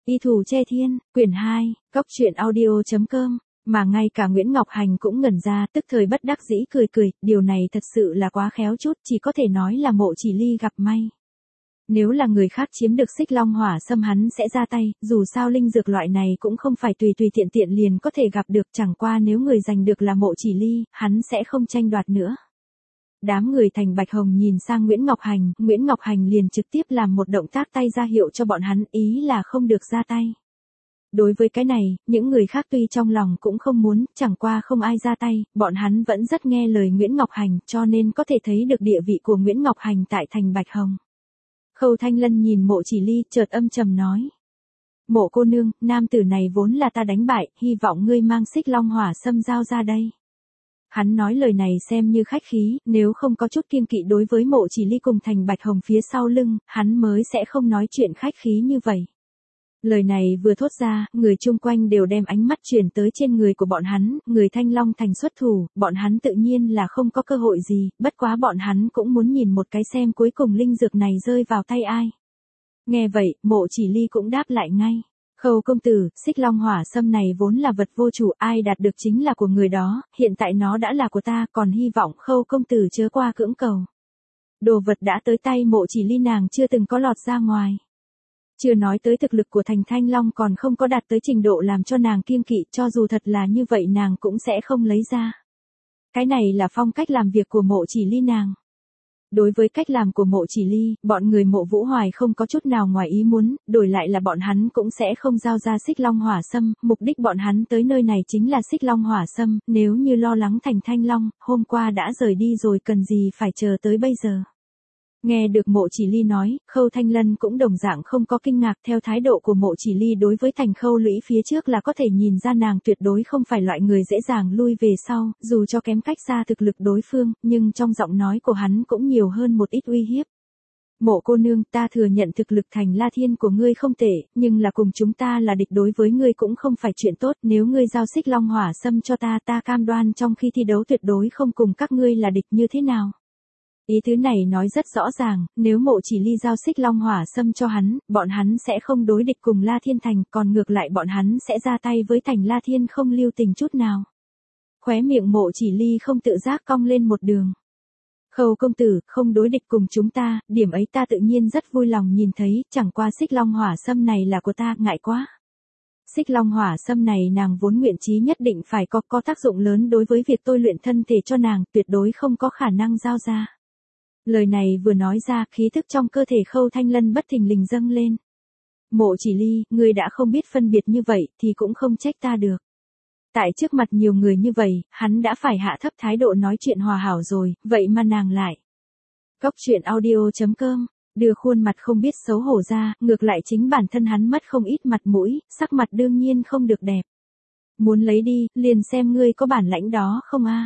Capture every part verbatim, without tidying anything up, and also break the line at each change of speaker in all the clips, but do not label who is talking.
Y Thủ Che Thiên, quyển hai, cốc truyện audio chấm com, mà ngay cả Nguyễn Ngọc Hành cũng ngẩn ra, tức thời bất đắc dĩ cười cười, điều này thật sự là quá khéo chút, chỉ có thể nói là Mộ Chỉ Ly gặp may. Nếu là người khác chiếm được Xích Long Hỏa Sâm hắn sẽ ra tay, dù sao linh dược loại này cũng không phải tùy tùy tiện tiện liền có thể gặp được, chẳng qua nếu người giành được là Mộ Chỉ Ly, hắn sẽ không tranh đoạt nữa. Đám người Thành Bạch Hồng nhìn sang Nguyễn Ngọc Hành, Nguyễn Ngọc Hành liền trực tiếp làm một động tác tay ra hiệu cho bọn hắn, ý là không được ra tay. Đối với cái này, những người khác tuy trong lòng cũng không muốn, chẳng qua không ai ra tay, bọn hắn vẫn rất nghe lời Nguyễn Ngọc Hành, cho nên có thể thấy được địa vị của Nguyễn Ngọc Hành tại Thành Bạch Hồng. Khâu Thanh Lân nhìn Mộ Chỉ Ly, chợt âm trầm nói. Mộ cô nương, nam tử này vốn là ta đánh bại, hy vọng ngươi mang Xích Long Hỏa Sâm giao ra đây. Hắn nói lời này xem như khách khí, nếu không có chút kiêng kỵ đối với Mộ Chỉ Ly cùng Thành Bạch Hồng phía sau lưng, hắn mới sẽ không nói chuyện khách khí như vậy. Lời này vừa thốt ra, người chung quanh đều đem ánh mắt chuyển tới trên người của bọn hắn, người Thanh Long Thành xuất thủ, bọn hắn tự nhiên là không có cơ hội gì, bất quá bọn hắn cũng muốn nhìn một cái xem cuối cùng linh dược này rơi vào tay ai. Nghe vậy, Mộ Chỉ Ly cũng đáp lại ngay. Khâu công tử, Xích Long Hỏa Sâm này vốn là vật vô chủ, ai đạt được chính là của người đó, hiện tại nó đã là của ta, còn hy vọng Khâu công tử chớ qua cưỡng cầu. Đồ vật đã tới tay Mộ Chỉ Ly nàng chưa từng có lọt ra ngoài. Chưa nói tới thực lực của Thành Thanh Long còn không có đạt tới trình độ làm cho nàng kiêng kỵ, cho dù thật là như vậy nàng cũng sẽ không lấy ra. Cái này là phong cách làm việc của Mộ Chỉ Ly nàng. Đối với cách làm của Mộ Chỉ Ly, bọn người Mộ Vũ Hoài không có chút nào ngoài ý muốn, đổi lại là bọn hắn cũng sẽ không giao ra Xích Long Hỏa Sâm, mục đích bọn hắn tới nơi này chính là Xích Long Hỏa Sâm, nếu như lo lắng Thành Thanh Long, hôm qua đã rời đi rồi cần gì phải chờ tới bây giờ. Nghe được Mộ Chỉ Ly nói, Khâu Thanh Lân cũng đồng dạng không có kinh ngạc, theo thái độ của Mộ Chỉ Ly đối với Thành Khâu Lũy phía trước là có thể nhìn ra nàng tuyệt đối không phải loại người dễ dàng lui về sau, dù cho kém cách xa thực lực đối phương, nhưng trong giọng nói của hắn cũng nhiều hơn một ít uy hiếp. Mộ cô nương, ta thừa nhận thực lực Thành La Thiên của ngươi không tệ, nhưng là cùng chúng ta là địch đối với ngươi cũng không phải chuyện tốt, nếu ngươi giao Xích Long Hỏa Sâm cho ta, ta cam đoan trong khi thi đấu tuyệt đối không cùng các ngươi là địch như thế nào. Ý thứ này nói rất rõ ràng, nếu Mộ Chỉ Ly giao Xích Long Hỏa Sâm cho hắn, bọn hắn sẽ không đối địch cùng La Thiên Thành, còn ngược lại bọn hắn sẽ ra tay với Thành La Thiên không lưu tình chút nào. Khóe miệng Mộ Chỉ Ly không tự giác cong lên một đường. Khâu công tử, không đối địch cùng chúng ta, điểm ấy ta tự nhiên rất vui lòng nhìn thấy, chẳng qua Xích Long Hỏa Sâm này là của ta, ngại quá. Xích Long Hỏa Sâm này nàng vốn nguyện chí nhất định phải có có tác dụng lớn đối với việc tôi luyện thân thể cho nàng, tuyệt đối không có khả năng giao ra. Lời này vừa nói ra, khí thức trong cơ thể Khâu Thanh Lân bất thình lình dâng lên. Mộ Chỉ Ly, ngươi đã không biết phân biệt như vậy, thì cũng không trách ta được. Tại trước mặt nhiều người như vậy, hắn đã phải hạ thấp thái độ nói chuyện hòa hảo rồi, vậy mà nàng lại. Cốc truyện audio chấm com, đưa khuôn mặt không biết xấu hổ ra, ngược lại chính bản thân hắn mất không ít mặt mũi, sắc mặt đương nhiên không được đẹp. Muốn lấy đi, liền xem ngươi có bản lãnh đó không a.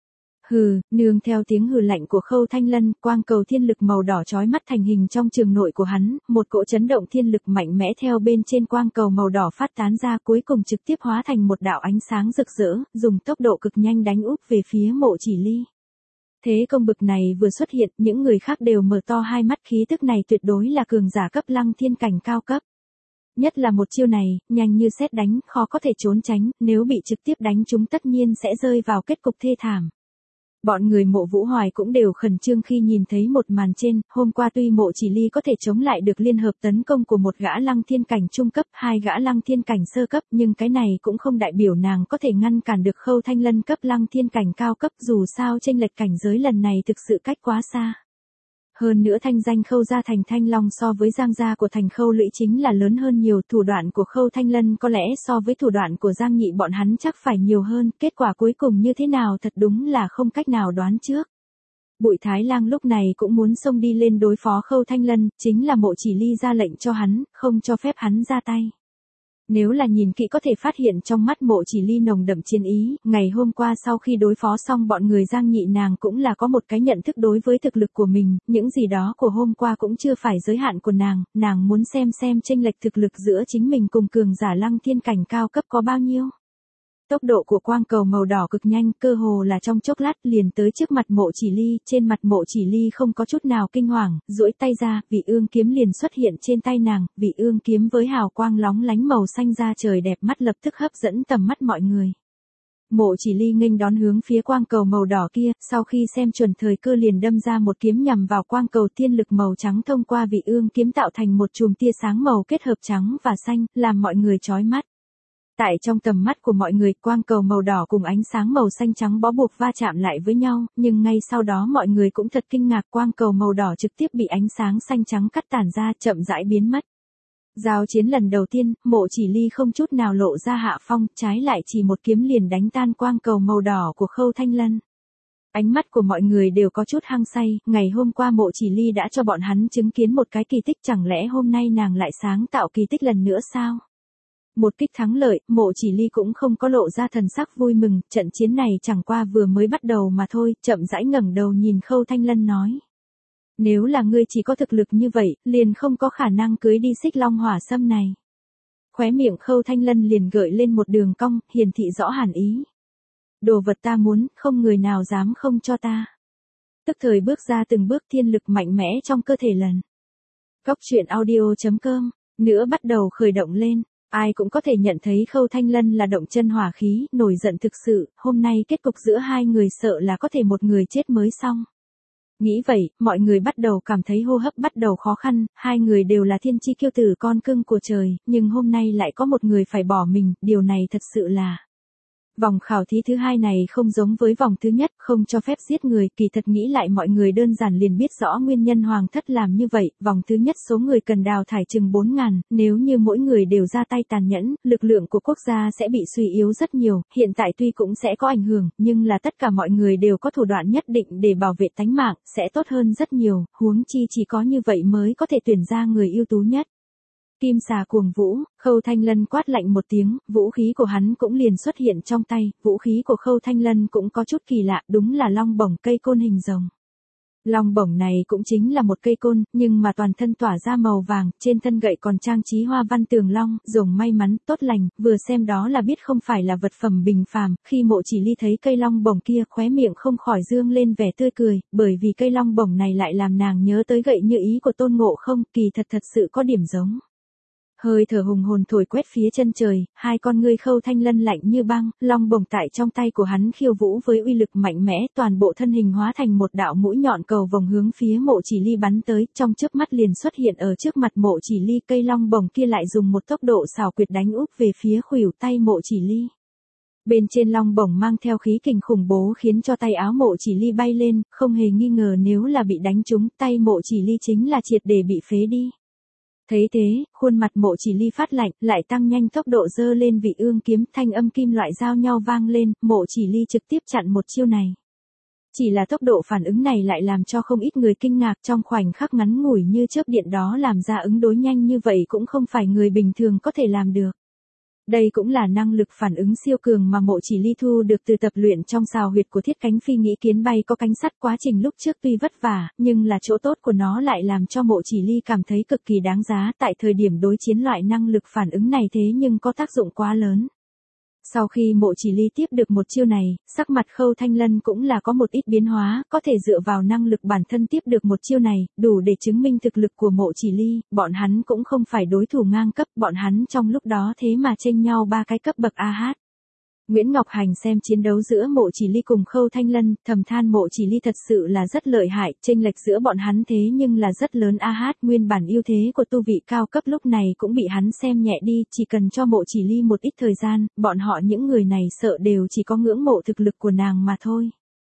Hừ, nương theo tiếng hừ lạnh của Khâu Thanh Lân, quang cầu thiên lực màu đỏ chói mắt thành hình trong trường nội của hắn, một cỗ chấn động thiên lực mạnh mẽ theo bên trên quang cầu màu đỏ phát tán ra, cuối cùng trực tiếp hóa thành một đạo ánh sáng rực rỡ, dùng tốc độ cực nhanh đánh úp về phía Mộ Chỉ Ly. Thế công bực này vừa xuất hiện, những người khác đều mở to hai mắt, khí tức này tuyệt đối là cường giả cấp Lăng Thiên cảnh cao cấp. Nhất là một chiêu này, nhanh như sét đánh, khó có thể trốn tránh, nếu bị trực tiếp đánh chúng tất nhiên sẽ rơi vào kết cục thê thảm. Bọn người Mộ Vũ Hoài cũng đều khẩn trương khi nhìn thấy một màn trên, hôm qua tuy Mộ Chỉ Ly có thể chống lại được liên hợp tấn công của một gã Lăng Thiên cảnh trung cấp, hai gã Lăng Thiên cảnh sơ cấp, nhưng cái này cũng không đại biểu nàng có thể ngăn cản được Khâu Thanh Lân cấp Lăng Thiên cảnh cao cấp, dù sao chênh lệch cảnh giới lần này thực sự cách quá xa. Hơn nữa thanh danh Khâu gia Thành Thanh Long so với Giang gia của Thành Khâu Lũy chính là lớn hơn nhiều, thủ đoạn của Khâu Thanh Lân có lẽ so với thủ đoạn của Giang Nhị bọn hắn chắc phải nhiều hơn, kết quả cuối cùng như thế nào thật đúng là không cách nào đoán trước. Bụi Thái Lang lúc này cũng muốn xông đi lên đối phó Khâu Thanh Lân, chính là Mộ Chỉ Ly ra lệnh cho hắn, không cho phép hắn ra tay. Nếu là nhìn kỹ có thể phát hiện trong mắt Mộ Chỉ Ly nồng đậm chiến ý, ngày hôm qua sau khi đối phó xong bọn người Giang Nhị nàng cũng là có một cái nhận thức đối với thực lực của mình, những gì đó của hôm qua cũng chưa phải giới hạn của nàng, nàng muốn xem xem chênh lệch thực lực giữa chính mình cùng cường giả Lăng Thiên cảnh cao cấp có bao nhiêu. Tốc độ của quang cầu màu đỏ cực nhanh, cơ hồ là trong chốc lát liền tới trước mặt Mộ Chỉ Ly, trên mặt Mộ Chỉ Ly không có chút nào kinh hoàng, duỗi tay ra, Vị Ương kiếm liền xuất hiện trên tay nàng, Vị Ương kiếm với hào quang lóng lánh màu xanh da trời đẹp mắt lập tức hấp dẫn tầm mắt mọi người. Mộ Chỉ Ly nghênh đón hướng phía quang cầu màu đỏ kia, sau khi xem chuẩn thời cơ liền đâm ra một kiếm nhằm vào quang cầu tiên lực màu trắng thông qua Vị Ương kiếm tạo thành một chùm tia sáng màu kết hợp trắng và xanh, làm mọi người chói mắt. Tại trong tầm mắt của mọi người, quang cầu màu đỏ cùng ánh sáng màu xanh trắng bó buộc va chạm lại với nhau, nhưng ngay sau đó mọi người cũng thật kinh ngạc, quang cầu màu đỏ trực tiếp bị ánh sáng xanh trắng cắt tản ra, chậm rãi biến mất. Giao chiến lần đầu tiên, Mộ Chỉ Ly không chút nào lộ ra hạ phong, trái lại chỉ một kiếm liền đánh tan quang cầu màu đỏ của Khâu Thanh Lân. Ánh mắt của mọi người đều có chút hăng say, ngày hôm qua Mộ Chỉ Ly đã cho bọn hắn chứng kiến một cái kỳ tích, chẳng lẽ hôm nay nàng lại sáng tạo kỳ tích lần nữa sao? Một kích thắng lợi, Mộ Chỉ Ly cũng không có lộ ra thần sắc vui mừng, trận chiến này chẳng qua vừa mới bắt đầu mà thôi, chậm rãi ngẩng đầu nhìn Khâu Thanh Lân nói. Nếu là ngươi chỉ có thực lực như vậy, liền không có khả năng cưới đi Xích Long Hỏa Sâm này. Khóe miệng Khâu Thanh Lân liền gợi lên một đường cong, hiển thị rõ hàn ý. Đồ vật ta muốn, không người nào dám không cho ta. Tức thời bước ra từng bước, thiên lực mạnh mẽ trong cơ thể lần. Góc truyện audio chấm com, nữa bắt đầu khởi động lên. Ai cũng có thể nhận thấy Khâu Thanh Lân là động chân hỏa khí, nổi giận thực sự, hôm nay kết cục giữa hai người sợ là có thể một người chết mới xong. Nghĩ vậy, mọi người bắt đầu cảm thấy hô hấp bắt đầu khó khăn, hai người đều là thiên chi kiêu tử con cưng của trời, nhưng hôm nay lại có một người phải bỏ mình, điều này thật sự là... Vòng khảo thí thứ hai này không giống với vòng thứ nhất, không cho phép giết người, kỳ thật nghĩ lại mọi người đơn giản liền biết rõ nguyên nhân Hoàng thất làm như vậy, vòng thứ nhất số người cần đào thải chừng bốn ngàn, nếu như mỗi người đều ra tay tàn nhẫn, lực lượng của quốc gia sẽ bị suy yếu rất nhiều, hiện tại tuy cũng sẽ có ảnh hưởng, nhưng là tất cả mọi người đều có thủ đoạn nhất định để bảo vệ tánh mạng, sẽ tốt hơn rất nhiều, huống chi chỉ có như vậy mới có thể tuyển ra người ưu tú nhất. Kim xà cuồng vũ, Khâu Thanh Lân quát lạnh một tiếng, vũ khí của hắn cũng liền xuất hiện trong tay, vũ khí của Khâu Thanh Lân cũng có chút kỳ lạ, đúng là long bổng cây côn hình rồng. Long bổng này cũng chính là một cây côn, nhưng mà toàn thân tỏa ra màu vàng, trên thân gậy còn trang trí hoa văn tường long, rồng may mắn, tốt lành, vừa xem đó là biết không phải là vật phẩm bình phàm, khi Mộ Chỉ Ly thấy cây long bổng kia khóe miệng không khỏi dương lên vẻ tươi cười, bởi vì cây long bổng này lại làm nàng nhớ tới gậy như ý của Tôn Ngộ Không, kỳ thật thật sự có điểm giống. Hơi thở hùng hồn thổi quét phía chân trời, hai con ngươi Khâu Thanh Lân lạnh như băng, long bổng tại trong tay của hắn khiêu vũ với uy lực mạnh mẽ, toàn bộ thân hình hóa thành một đạo mũi nhọn cầu vòng hướng phía Mộ Chỉ Ly bắn tới, trong chớp mắt liền xuất hiện ở trước mặt Mộ Chỉ Ly, cây long bổng kia lại dùng một tốc độ xảo quyệt đánh úp về phía khuỷu tay Mộ Chỉ Ly. Bên trên long bổng mang theo khí kình khủng bố khiến cho tay áo Mộ Chỉ Ly bay lên, không hề nghi ngờ nếu là bị đánh trúng, tay Mộ Chỉ Ly chính là triệt để bị phế đi. Thấy thế, khuôn mặt Mộ Chỉ Ly phát lạnh, lại tăng nhanh tốc độ giơ lên Vị Ương kiếm, thanh âm kim loại giao nhau vang lên, Mộ Chỉ Ly trực tiếp chặn một chiêu này. Chỉ là tốc độ phản ứng này lại làm cho không ít người kinh ngạc, trong khoảnh khắc ngắn ngủi như chớp điện đó làm ra ứng đối nhanh như vậy cũng không phải người bình thường có thể làm được. Đây cũng là năng lực phản ứng siêu cường mà Mộ Chỉ Ly thu được từ tập luyện trong xào huyệt của Thiết Cánh Phi nghĩ kiến bay có cánh sắt, quá trình lúc trước tuy vất vả, nhưng là chỗ tốt của nó lại làm cho Mộ Chỉ Ly cảm thấy cực kỳ đáng giá, tại thời điểm đối chiến loại năng lực phản ứng này thế nhưng có tác dụng quá lớn. Sau khi Mộ Chỉ Ly tiếp được một chiêu này, sắc mặt Khâu Thanh Lân cũng là có một ít biến hóa, có thể dựa vào năng lực bản thân tiếp được một chiêu này, đủ để chứng minh thực lực của Mộ Chỉ Ly, bọn hắn cũng không phải đối thủ ngang cấp, bọn hắn trong lúc đó thế mà chênh nhau ba cái cấp bậc a hát. Nguyễn Ngọc Hành xem chiến đấu giữa Mộ Chỉ Ly cùng Khâu Thanh Lân, thầm than Mộ Chỉ Ly thật sự là rất lợi hại, chênh lệch giữa bọn hắn thế nhưng là rất lớn a hát, nguyên bản ưu thế của tu vị cao cấp lúc này cũng bị hắn xem nhẹ đi, chỉ cần cho Mộ Chỉ Ly một ít thời gian, bọn họ những người này sợ đều chỉ có ngưỡng mộ thực lực của nàng mà thôi.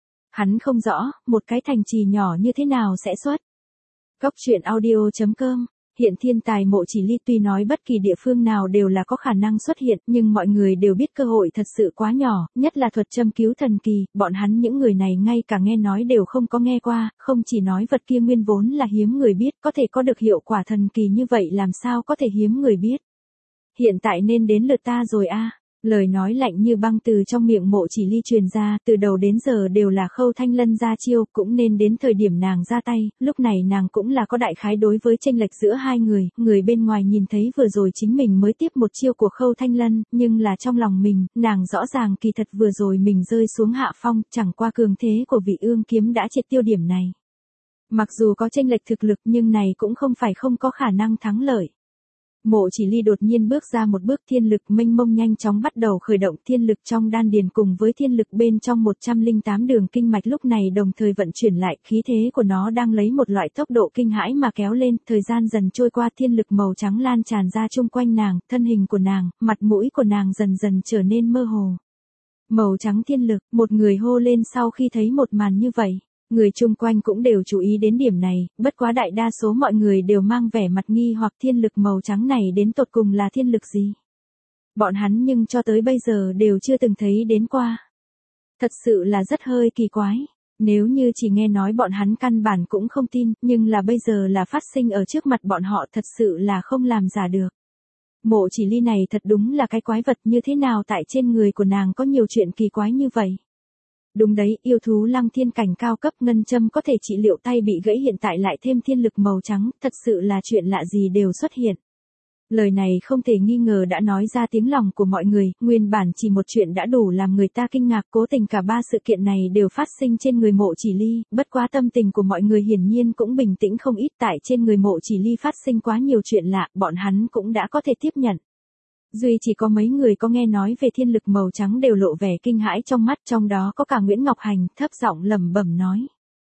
Hắn không rõ, một cái thành trì nhỏ như thế nào sẽ xuất. Góc truyện audio chấm com. Hiện thiên tài Mộ Chỉ Ly tuy nói bất kỳ địa phương nào đều là có khả năng xuất hiện, nhưng mọi người đều biết cơ hội thật sự quá nhỏ, nhất là thuật châm cứu thần kỳ, bọn hắn những người này ngay cả nghe nói đều không có nghe qua, không chỉ nói vật kia nguyên vốn là hiếm người biết, có thể có được hiệu quả thần kỳ như vậy làm sao có thể hiếm người biết. Hiện tại nên đến lượt ta rồi a. Lời nói lạnh như băng từ trong miệng Mộ Chỉ Ly truyền ra, từ đầu đến giờ đều là Khâu Thanh Lân ra chiêu, cũng nên đến thời điểm nàng ra tay, lúc này nàng cũng là có đại khái đối với chênh lệch giữa hai người, người bên ngoài nhìn thấy vừa rồi chính mình mới tiếp một chiêu của Khâu Thanh Lân, nhưng là trong lòng mình, nàng rõ ràng kỳ thật vừa rồi mình rơi xuống hạ phong, chẳng qua cường thế của vị ương kiếm đã triệt tiêu điểm này. Mặc dù có chênh lệch thực lực nhưng này cũng không phải không có khả năng thắng lợi. Mộ Chỉ Ly đột nhiên bước ra một bước, thiên lực mênh mông nhanh chóng bắt đầu khởi động, thiên lực trong đan điền cùng với thiên lực bên trong một trăm lẻ tám đường kinh mạch lúc này đồng thời vận chuyển lại, khí thế của nó đang lấy một loại tốc độ kinh hãi mà kéo lên, thời gian dần trôi qua, thiên lực màu trắng lan tràn ra chung quanh nàng, thân hình của nàng, mặt mũi của nàng dần dần trở nên mơ hồ. Màu trắng thiên lực, một người hô lên sau khi thấy một màn như vậy. Người chung quanh cũng đều chú ý đến điểm này, bất quá đại đa số mọi người đều mang vẻ mặt nghi hoặc thiên lực màu trắng này đến tột cùng là thiên lực gì. Bọn hắn nhưng cho tới bây giờ đều chưa từng thấy đến qua. Thật sự là rất hơi kỳ quái. Nếu như chỉ nghe nói bọn hắn căn bản cũng không tin, nhưng là bây giờ là phát sinh ở trước mặt bọn họ, thật sự là không làm giả được. Mộ Chỉ Ly này thật đúng là cái quái vật, như thế nào tại trên người của nàng có nhiều chuyện kỳ quái như vậy. Đúng đấy, yêu thú lăng thiên cảnh cao cấp ngân châm có thể trị liệu tay bị gãy, hiện tại lại thêm thiên lực màu trắng, thật sự là chuyện lạ gì đều xuất hiện. Lời này không thể nghi ngờ đã nói ra tiếng lòng của mọi người, nguyên bản chỉ một chuyện đã đủ làm người ta kinh ngạc, cố tình cả ba sự kiện này đều phát sinh trên người Mộ Chỉ Ly, bất quá tâm tình của mọi người hiển nhiên cũng bình tĩnh không ít, tại trên người Mộ Chỉ Ly phát sinh quá nhiều chuyện lạ, bọn hắn cũng đã có thể tiếp nhận. Duy chỉ có mấy người có nghe nói về thiên lực màu trắng đều lộ vẻ kinh hãi trong mắt, trong đó có cả Nguyễn Ngọc Hành, thấp giọng lẩm bẩm nói.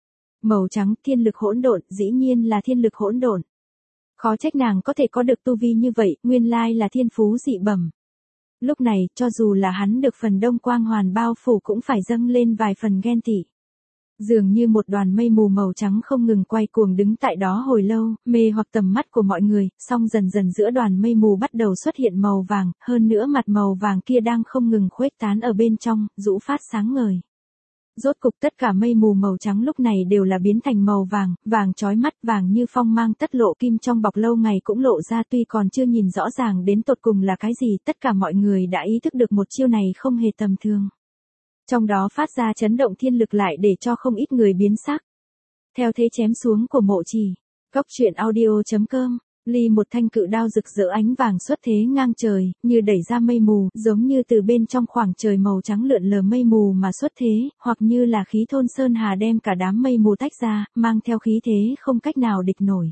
Màu trắng, thiên lực hỗn độn, dĩ nhiên là thiên lực hỗn độn. Khó trách nàng có thể có được tu vi như vậy, nguyên lai là thiên phú dị bẩm. Lúc này, cho dù là hắn được phần đông quang hoàn bao phủ cũng phải dâng lên vài phần ghen tị. Dường như một đoàn mây mù màu trắng không ngừng quay cuồng đứng tại đó hồi lâu, mê hoặc tầm mắt của mọi người, song dần dần giữa đoàn mây mù bắt đầu xuất hiện màu vàng, hơn nữa mặt màu vàng kia đang không ngừng khuếch tán ở bên trong, rũ phát sáng ngời. Rốt cục tất cả mây mù màu trắng lúc này đều là biến thành màu vàng, vàng chói mắt, vàng như phong mang tất lộ, kim trong bọc lâu ngày cũng lộ ra, tuy còn chưa nhìn rõ ràng đến tột cùng là cái gì, tất cả mọi người đã ý thức được một chiêu này không hề tầm thường. Trong đó phát ra chấn động thiên lực lại để cho không ít người biến sắc. Theo thế chém xuống của Mộ Chỉ, Cốc Truyện Audio chấm com, Ly một thanh cự đao rực rỡ ánh vàng xuất thế ngang trời, như đẩy ra mây mù, giống như từ bên trong khoảng trời màu trắng lượn lờ mây mù mà xuất thế, hoặc như là khí thôn sơn hà đem cả đám mây mù tách ra, mang theo khí thế không cách nào địch nổi.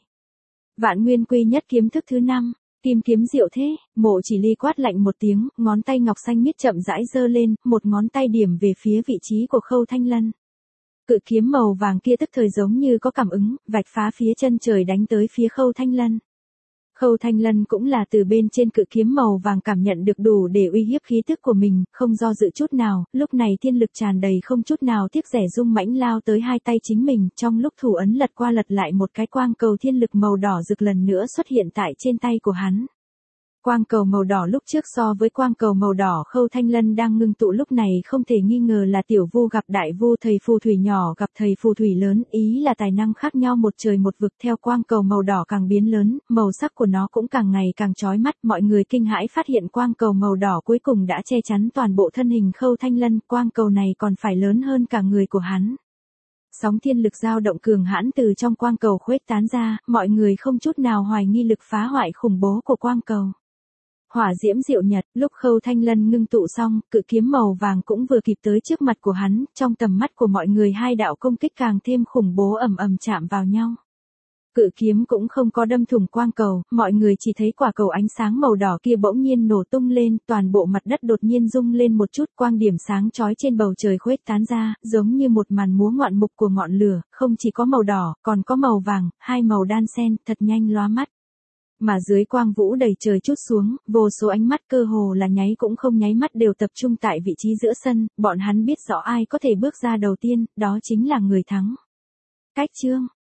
Vạn Nguyên Quy Nhất kiếm thức thứ năm. Kim kiếm diệu thế, Mộ Chỉ Ly quát lạnh một tiếng, ngón tay ngọc xanh miết chậm rãi giơ lên, một ngón tay điểm về phía vị trí của Khâu Thanh Lân. Cự kiếm màu vàng kia tức thời giống như có cảm ứng, vạch phá phía chân trời đánh tới phía Khâu Thanh Lân. Khâu Thanh Lân cũng là từ bên trên cự kiếm màu vàng cảm nhận được đủ để uy hiếp khí tức của mình, không do dự chút nào, lúc này thiên lực tràn đầy không chút nào tiếc rẻ dung mãnh lao tới hai tay chính mình, trong lúc thủ ấn lật qua lật lại một cái quang cầu thiên lực màu đỏ rực lần nữa xuất hiện tại trên tay của hắn. Quang cầu màu đỏ lúc trước so với quang cầu màu đỏ Khâu Thanh Lân đang ngưng tụ lúc này không thể nghi ngờ là tiểu vu gặp đại vu, thầy phù thủy nhỏ gặp thầy phù thủy lớn, ý là tài năng khác nhau một trời một vực. Theo quang cầu màu đỏ càng biến lớn, màu sắc của nó cũng càng ngày càng chói mắt, mọi người kinh hãi phát hiện quang cầu màu đỏ cuối cùng đã che chắn toàn bộ thân hình Khâu Thanh Lân, quang cầu này còn phải lớn hơn cả người của hắn. Sóng thiên lực dao động cường hãn từ trong quang cầu khuếch tán ra, mọi người không chút nào hoài nghi lực phá hoại khủng bố của quang cầu. Hỏa diễm diệu nhật, lúc Khâu Thanh Lân ngưng tụ xong, cự kiếm màu vàng cũng vừa kịp tới trước mặt của hắn, trong tầm mắt của mọi người hai đạo công kích càng thêm khủng bố ầm ầm chạm vào nhau. Cự kiếm cũng không có đâm thủng quang cầu, mọi người chỉ thấy quả cầu ánh sáng màu đỏ kia bỗng nhiên nổ tung lên, toàn bộ mặt đất đột nhiên rung lên một chút, quang điểm sáng chói trên bầu trời khuếch tán ra, giống như một màn múa ngoạn mục của ngọn lửa, không chỉ có màu đỏ, còn có màu vàng, hai màu đan xen, thật nhanh lóa mắt. Mà dưới quang vũ đầy trời chút xuống, vô số ánh mắt cơ hồ là nháy cũng không nháy mắt đều tập trung tại vị trí giữa sân, bọn hắn biết rõ ai có thể bước ra đầu tiên, đó chính là người thắng. Cách chương